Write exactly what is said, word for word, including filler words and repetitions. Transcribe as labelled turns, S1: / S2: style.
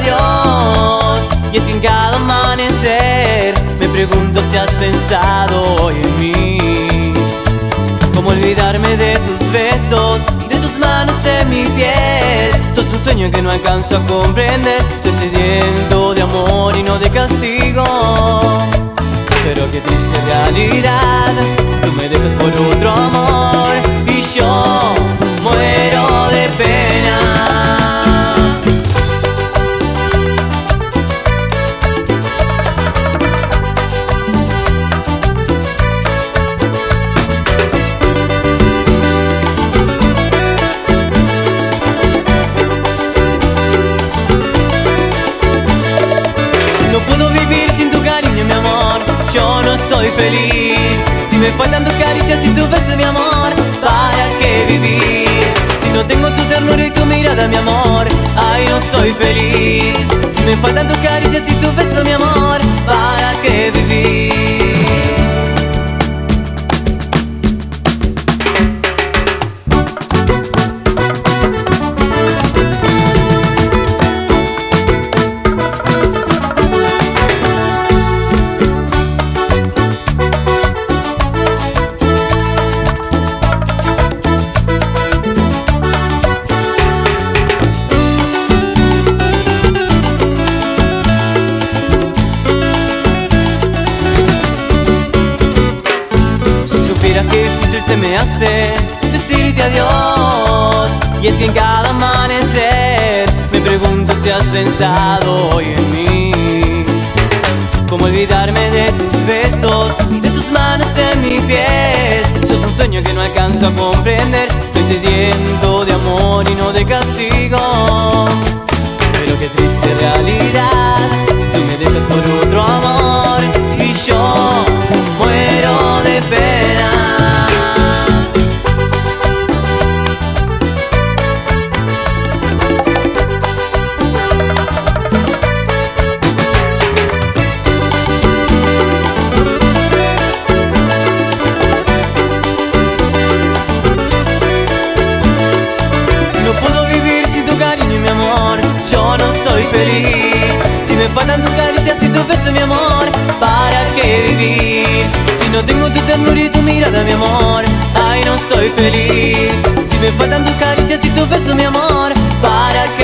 S1: Dios. Y es que en cada amanecer me pregunto si has pensado hoy en mí. Cómo olvidarme de tus besos, de tus manos en mi piel. Sos un sueño que no alcanzo a comprender. Estoy sediento de amor y no de castigo. Pero qué triste realidad, tú me dejas por otro amor y yo muero de pena. No puedo vivir sin tu cariño, mi amor. Yo no soy feliz si me faltan tus caricias y tu beso, mi amor. ¿Para qué vivir? Si no tengo tu ternura y tu mirada, mi amor. Ay, no soy feliz si me faltan tus caricias y tu beso, mi amor. ¿Para qué vivir? Qué difícil se me hace decirte adiós. Y es que en cada amanecer me pregunto si has pensado hoy en mí. Cómo olvidarme de tus besos, de tus manos en mi piel. Sos un sueño que no alcanzo a comprender. Estoy sediento de amor y no de castigo. Pero qué triste realidad, tú me dejas por otro amor y yo muero de pena. Yo no soy feliz si me faltan tus caricias y tu beso, mi amor. ¿Para qué vivir? Si no tengo tu ternura y tu mirada, mi amor. Ay, no soy feliz si me faltan tus caricias y tu beso, mi amor. ¿Para qué